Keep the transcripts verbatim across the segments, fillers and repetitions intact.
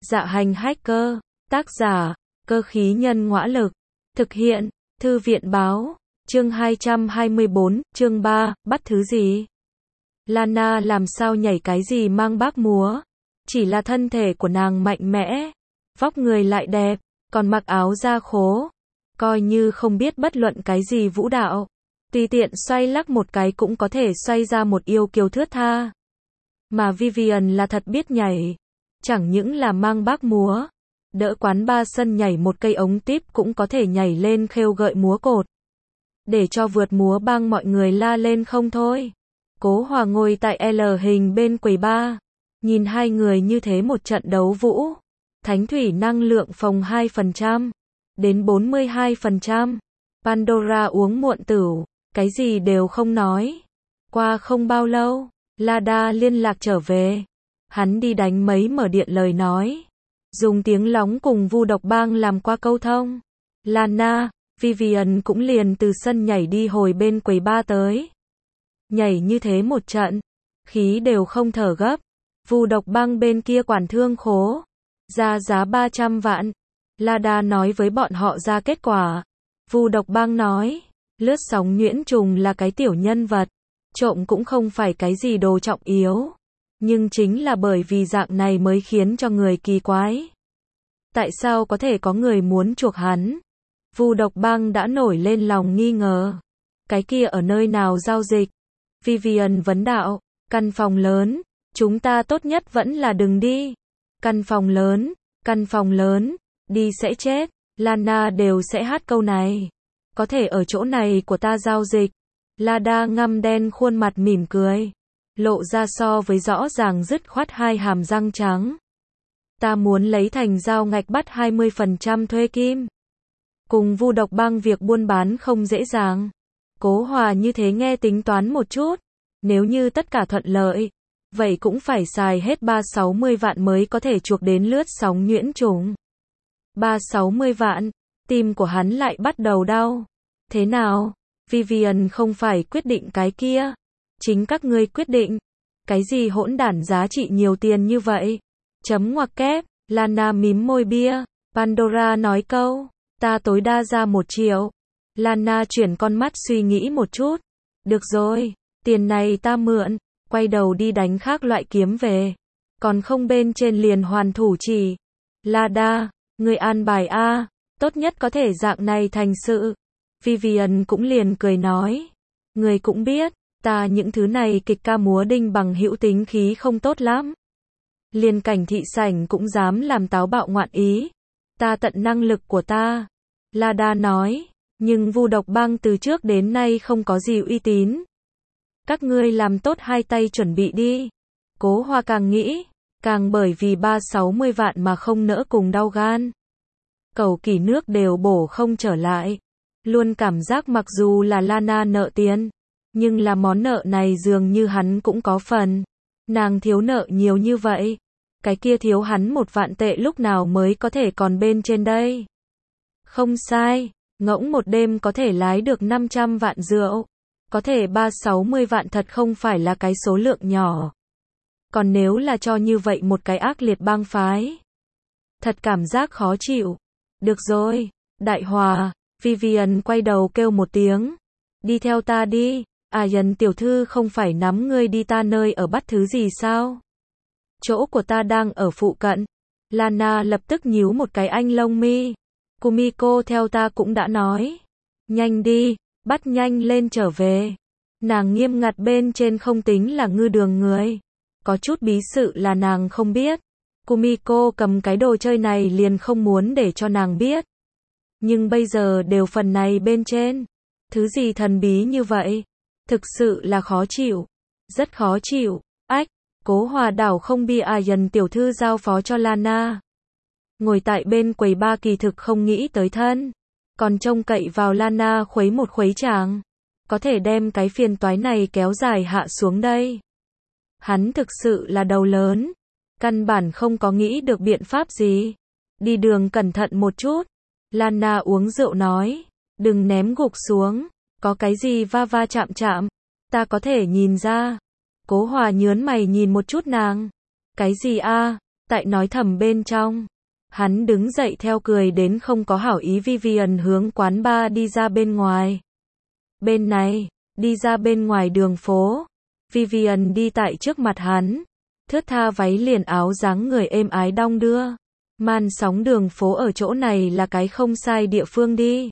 Dạ hành hacker, tác giả, cơ khí nhân ngõa lực, thực hiện, thư viện báo, chương hai trăm hai mươi bốn, chương ba, bắt thứ gì? Lana làm sao nhảy cái gì mang bác múa? Chỉ là thân thể của nàng mạnh mẽ, vóc người lại đẹp, còn mặc áo da khố, coi như không biết bất luận cái gì vũ đạo. Tùy tiện xoay lắc một cái cũng có thể xoay ra một yêu kiều thướt tha. Mà Vivian là thật biết nhảy, chẳng những là mang bác múa, đỡ quán ba sân nhảy một cây ống tiếp cũng có thể nhảy lên khêu gợi múa cột. Để cho vượt múa băng mọi người la lên không thôi. Cố Hòa ngồi tại L hình bên quầy ba, nhìn hai người như thế một trận đấu vũ. Thánh thủy năng lượng phồng hai phần trăm, đến bốn mươi hai phần trăm. Pandora uống muộn tửu, cái gì đều không nói. Qua không bao lâu, Lada liên lạc trở về. Hắn đi đánh mấy mở điện lời nói, dùng tiếng lóng cùng Vu Độc Bang làm qua câu thông. Lana, Vivian cũng liền từ sân nhảy đi hồi bên quầy ba tới. Nhảy như thế một trận, khí đều không thở gấp. Vu Độc Bang bên kia quản thương khố, ra giá ba trăm vạn. Lada nói với bọn họ ra kết quả. Vu Độc Bang nói, lướt sóng nhuyễn trùng là cái tiểu nhân vật, trộm cũng không phải cái gì đồ trọng yếu. Nhưng chính là bởi vì dạng này mới khiến cho người kỳ quái. Tại sao có thể có người muốn chuộc hắn? Vu Độc Bang đã nổi lên lòng nghi ngờ. Cái kia ở nơi nào giao dịch? Vivian vấn đạo, căn phòng lớn, chúng ta tốt nhất vẫn là đừng đi. Căn phòng lớn, căn phòng lớn, đi sẽ chết, Lana đều sẽ hát câu này. Có thể ở chỗ này của ta giao dịch. Lada ngăm đen khuôn mặt mỉm cười, lộ ra so với rõ ràng dứt khoát hai hàm răng trắng. Ta muốn lấy thành giao ngạch bắt hai mươi phần trăm thuê kim. Cùng Vu Độc Bang việc buôn bán không dễ dàng. Cố Hòa như thế nghe tính toán một chút. Nếu như tất cả thuận lợi, vậy cũng phải xài hết ba sáu mươi vạn mới có thể chuộc đến lướt sóng nhuyễn trùng. ba sáu mươi vạn, tim của hắn lại bắt đầu đau. Thế nào? Vivian không phải quyết định cái kia. Chính các ngươi quyết định. Cái gì hỗn đản giá trị nhiều tiền như vậy? Chấm ngoặc kép, Lana mím môi bia. Pandora nói câu, ta tối đa ra một triệu. Lana chuyển con mắt suy nghĩ một chút. Được rồi, tiền này ta mượn, quay đầu đi đánh khác loại kiếm về. Còn không bên trên liền hoàn thủ chỉ. Lada, người an bài A, tốt nhất có thể dạng này thành sự. Vivian cũng liền cười nói, người cũng biết, ta những thứ này kịch ca múa đinh bằng hữu tính khí không tốt lắm. Liền cảnh thị sảnh cũng dám làm táo bạo ngoạn ý. Ta tận năng lực của ta. Lada nói, nhưng Vu Độc Bang từ trước đến nay không có gì uy tín. Các ngươi làm tốt hai tay chuẩn bị đi. Cố Hoa càng nghĩ, càng bởi vì ba sáu mươi vạn mà không nỡ cùng đau gan. Cầu kỳ nước đều bổ không trở lại. Luôn cảm giác mặc dù là Lana nợ tiền, nhưng là món nợ này dường như hắn cũng có phần. Nàng thiếu nợ nhiều như vậy, cái kia thiếu hắn một vạn tệ lúc nào mới có thể còn bên trên đây. Không sai, ngỗng một đêm có thể lái được năm trăm vạn rượu. Có thể ba sáu mươi vạn thật không phải là cái số lượng nhỏ. Còn nếu là cho như vậy một cái ác liệt bang phái, thật cảm giác khó chịu. Được rồi, Đại Hòa. Vivian quay đầu kêu một tiếng. Đi theo ta đi. À Dần tiểu thư không phải nắm ngươi đi ta nơi ở bắt thứ gì sao? Chỗ của ta đang ở phụ cận. Lana lập tức nhíu một cái anh lông mi. Kumiko theo ta cũng đã nói. Nhanh đi, bắt nhanh lên trở về. Nàng nghiêm ngặt bên trên không tính là ngư đường người. Có chút bí sự là nàng không biết. Kumiko cầm cái đồ chơi này liền không muốn để cho nàng biết. Nhưng bây giờ đều phần này bên trên. Thứ gì thần bí như vậy? Thực sự là khó chịu. Rất khó chịu. Ách, Cố Hòa đảo không bi à dần tiểu thư giao phó cho Lana. Ngồi tại bên quầy ba kỳ thực không nghĩ tới thân. Còn trông cậy vào Lana khuấy một khuấy chàng. Có thể đem cái phiền toái này kéo dài hạ xuống đây. Hắn thực sự là đầu lớn. Căn bản không có nghĩ được biện pháp gì. Đi đường cẩn thận một chút. Lana uống rượu nói, đừng ném gục xuống, có cái gì va va chạm chạm, ta có thể nhìn ra. Cố Hòa nhớn mày nhìn một chút nàng. Cái gì a? tại nói thầm bên trong. Hắn đứng dậy theo cười đến không có hảo ý Vivian hướng quán bar đi ra bên ngoài. Bên này, đi ra bên ngoài đường phố. Vivian đi tại trước mặt hắn. Thướt tha váy liền áo dáng người êm ái đong đưa. Man sóng đường phố ở chỗ này là cái không sai địa phương đi.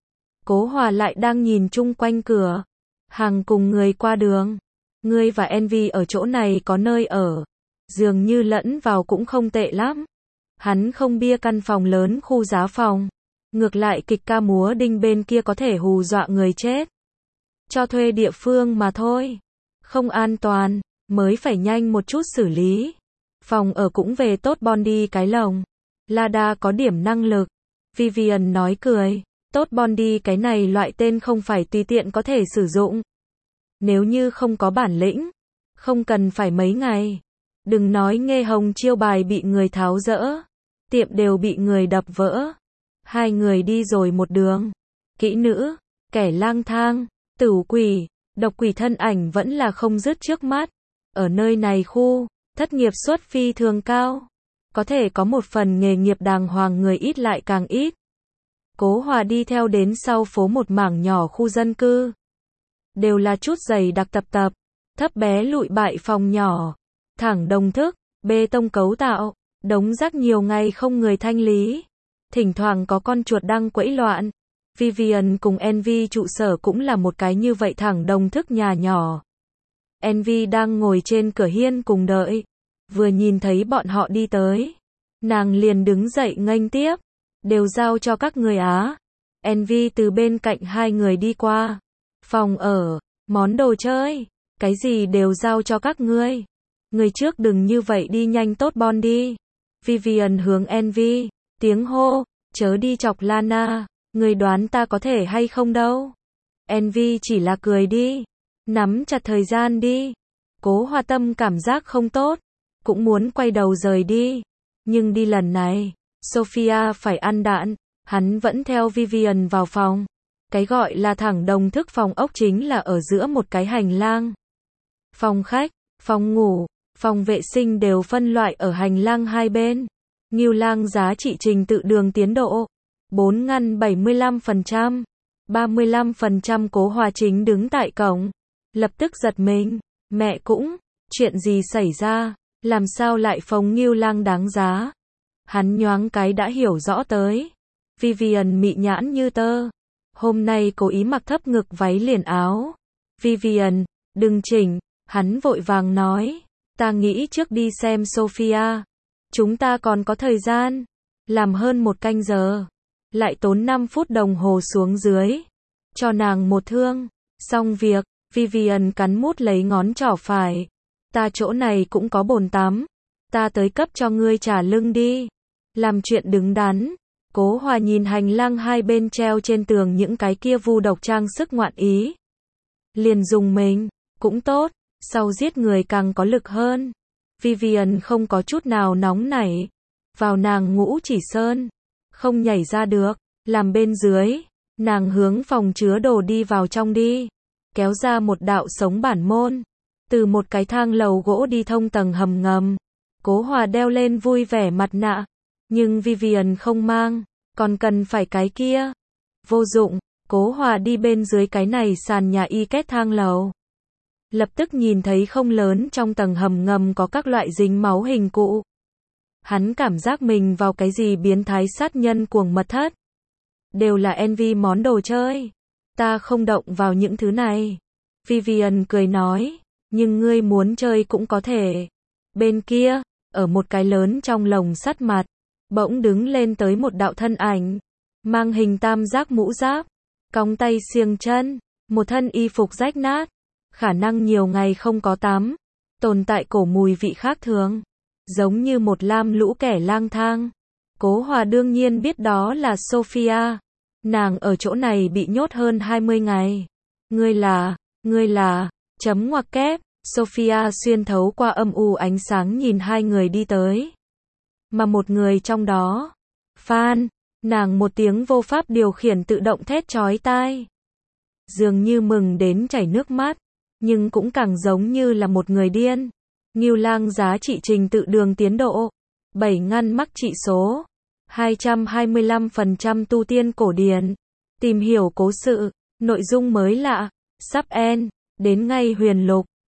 Cố Hòa lại đang nhìn chung quanh cửa hàng cùng người qua đường. Ngươi và Envy ở chỗ này có nơi ở. Dường như lẫn vào cũng không tệ lắm. Hắn không bia căn phòng lớn khu giá phòng. Ngược lại kịch ca múa đinh bên kia có thể hù dọa người chết. Cho thuê địa phương mà thôi. Không an toàn, mới phải nhanh một chút xử lý. Phòng ở cũng về tốt Bondi cái lồng. Lada có điểm năng lực. Vivian nói cười. Tốt Bondi cái này loại tên không phải tùy tiện có thể sử dụng. Nếu như không có bản lĩnh, không cần phải mấy ngày. Đừng nói Nghê Hồng chiêu bài bị người tháo dỡ. Tiệm đều bị người đập vỡ. Hai người đi rồi một đường. Kỹ nữ, kẻ lang thang, tử quỷ, độc quỷ thân ảnh vẫn là không dứt trước mắt. Ở nơi này khu, thất nghiệp suất phi thường cao. Có thể có một phần nghề nghiệp đàng hoàng người ít lại càng ít. Cố Hòa đi theo đến sau phố một mảng nhỏ khu dân cư. Đều là chút giày đặc tập tập, thấp bé lụi bại phòng nhỏ, thẳng đồng thức, bê tông cấu tạo, đống rác nhiều ngày không người thanh lý. Thỉnh thoảng có con chuột đang quẫy loạn. Vivian cùng Envy trụ sở cũng là một cái như vậy thẳng đồng thức nhà nhỏ. Envy đang ngồi trên cửa hiên cùng đợi. Vừa nhìn thấy bọn họ đi tới, nàng liền đứng dậy nghênh tiếp. Đều giao cho các người Á. Envy từ bên cạnh hai người đi qua. Phòng ở, món đồ chơi, cái gì đều giao cho các ngươi. Người trước đừng như vậy đi nhanh tốt Bondi. Vivian hướng Envy, tiếng hô, chớ đi chọc Lana, người đoán ta có thể hay không đâu. Envy chỉ là cười đi, nắm chặt thời gian đi. Cố Hòa Tâm cảm giác không tốt, cũng muốn quay đầu rời đi. Nhưng đi lần này, Sophia phải ăn đạn, hắn vẫn theo Vivian vào phòng. Cái gọi là thẳng đồng thức phòng ốc chính là ở giữa một cái hành lang. Phòng khách, phòng ngủ, phòng vệ sinh đều phân loại ở hành lang hai bên. Ngưu Lang giá trị trình tự đường tiến độ. bốn ngăn bảy mươi lăm phần trăm. ba mươi lăm phần trăm Cố Hòa chính đứng tại cổng. Lập tức giật mình. Mẹ cũng, chuyện gì xảy ra? Làm sao lại phòng Ngưu Lang đáng giá? Hắn nhoáng cái đã hiểu rõ tới. Vivian mị nhãn như tơ. Hôm nay cố ý mặc thấp ngực váy liền áo. Vivian, đừng chỉnh. Hắn vội vàng nói. Ta nghĩ trước đi xem Sophia. Chúng ta còn có thời gian. Làm hơn một canh giờ. Lại tốn năm phút đồng hồ xuống dưới. Cho nàng một thương. Xong việc, Vivian cắn mút lấy ngón trỏ phải. Ta chỗ này cũng có bồn tắm. Ta tới cấp cho ngươi trả lưng đi. Làm chuyện đứng đắn. Cố Hòa nhìn hành lang hai bên treo trên tường những cái kia vu độc trang sức ngoạn ý. Liền dùng mình, cũng tốt, sau giết người càng có lực hơn. Vivian không có chút nào nóng nảy. Vào nàng ngũ chỉ sơn. Không nhảy ra được, làm bên dưới. Nàng hướng phòng chứa đồ đi vào trong đi. Kéo ra một đạo sống bản môn. Từ một cái thang lầu gỗ đi thông tầng hầm ngầm. Cố Hòa đeo lên vui vẻ mặt nạ. Nhưng Vivian không mang, còn cần phải cái kia. Vô dụng, Cố Hòa đi bên dưới cái này sàn nhà y kết thang lầu. Lập tức nhìn thấy không lớn trong tầng hầm ngầm có các loại dính máu hình cụ. Hắn cảm giác mình vào cái gì biến thái sát nhân cuồng mật thất. Đều là Envy món đồ chơi. Ta không động vào những thứ này. Vivian cười nói, nhưng ngươi muốn chơi cũng có thể. Bên kia, ở một cái lớn trong lồng sắt mặt. Bỗng đứng lên tới một đạo thân ảnh, mang hình tam giác mũ giáp, cong tay xiềng chân, một thân y phục rách nát, khả năng nhiều ngày không có tắm, tồn tại cổ mùi vị khác thường, giống như một lam lũ kẻ lang thang. Cố Hòa đương nhiên biết đó là Sophia, nàng ở chỗ này bị nhốt hơn hai mươi ngày. Ngươi là, ngươi là, chấm ngoặc kép, Sophia xuyên thấu qua âm u ánh sáng nhìn hai người đi tới. Mà một người trong đó, Phan, nàng một tiếng vô pháp điều khiển tự động thét chói tai. Dường như mừng đến chảy nước mắt, nhưng cũng càng giống như là một người điên. Ngưu Lang giá trị trình tự đường tiến độ. bảy ngăn mắc trị số. hai trăm hai mươi lăm phần trăm tu tiên cổ điển. Tìm hiểu cố sự, nội dung mới lạ, sắp end, đến ngay huyền lục.